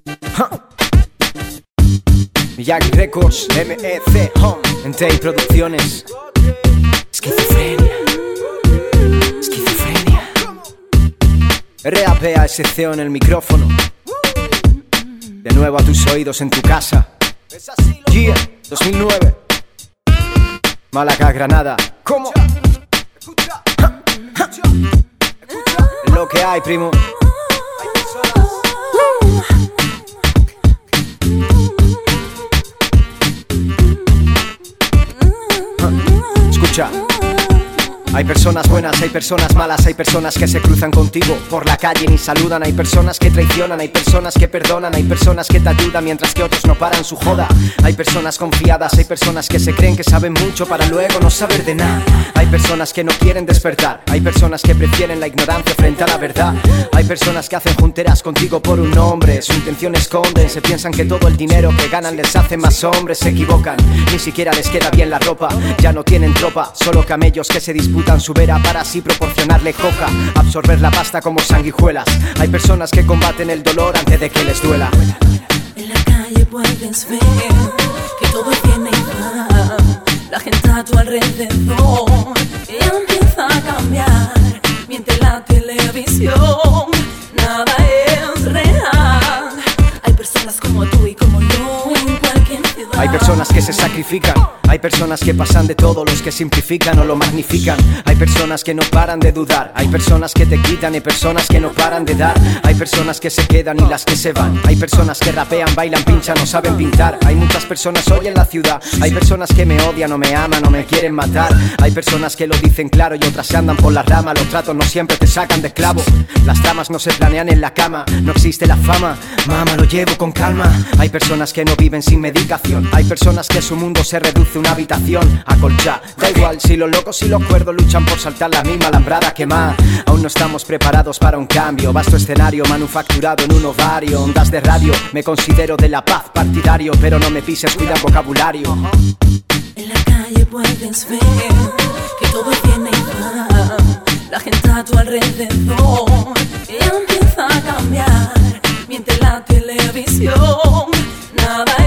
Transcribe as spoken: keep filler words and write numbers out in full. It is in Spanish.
Miyagi Records, M E C Home, Entei Producciones. Esquizofrenia, esquizofrenia. R A P A S C O en el micrófono. De nuevo a tus oídos en tu casa. Yeah, dos mil nueve. Málaga, Granada. ¿Cómo? Es lo que hay, primo. Escucha. Hay personas buenas, hay personas malas, hay personas que se cruzan contigo por la calle ni saludan, hay personas que traicionan, hay personas que perdonan, hay personas que te ayudan mientras que otros no paran su joda. Hay personas confiadas, hay personas que se creen que saben mucho para luego no saber de nada. Hay personas que no quieren despertar, hay personas que prefieren la ignorancia frente a la verdad. Hay personas que hacen junteras contigo por un nombre, su intención esconden, se piensan que todo el dinero que ganan les hace más hombres, se equivocan, ni siquiera les queda bien la ropa, ya no tienen tropa, solo camellos que se disputan su vera para así proporcionarle coca, absorber la pasta como sanguijuelas. Hay personas que combaten el dolor antes de que les duela. En la calle puedes ver que todo viene y va, la gente a tu alrededor ya empieza a cambiar, mientras la televisión nada es real. Hay personas como tú y como yo en cualquier ciudad. Hay personas que se sacrifican, hay personas que pasan de todo, los que simplifican o lo magnifican. Hay personas que no paran de dudar, hay personas que te quitan y personas que no paran de dar. Hay personas que se quedan y las que se van. Hay personas que rapean, bailan, pinchan, no saben pintar. Hay muchas personas hoy en la ciudad. Hay personas que me odian o me aman o me quieren matar. Hay personas que lo dicen claro y otras se andan por la rama. Los tratos no siempre te sacan de clavo. Las tramas no se planean en la cama. No existe la fama, mamá, lo llevo con calma. Hay personas que no viven sin medicación. Hay personas que su mundo se reduce a una habitación acolchada. Da igual si los locos y los cuerdos luchan por saltar la misma alambrada que más. Aún no estamos preparados para un cambio. Vasto escenario manufacturado en un ovario. Ondas de radio, me considero de la paz partidario, pero no me pises, cuida vocabulario. En la calle puedes ver que todo viene y va, la gente a tu alrededor ya empieza a cambiar, mientras la televisión nada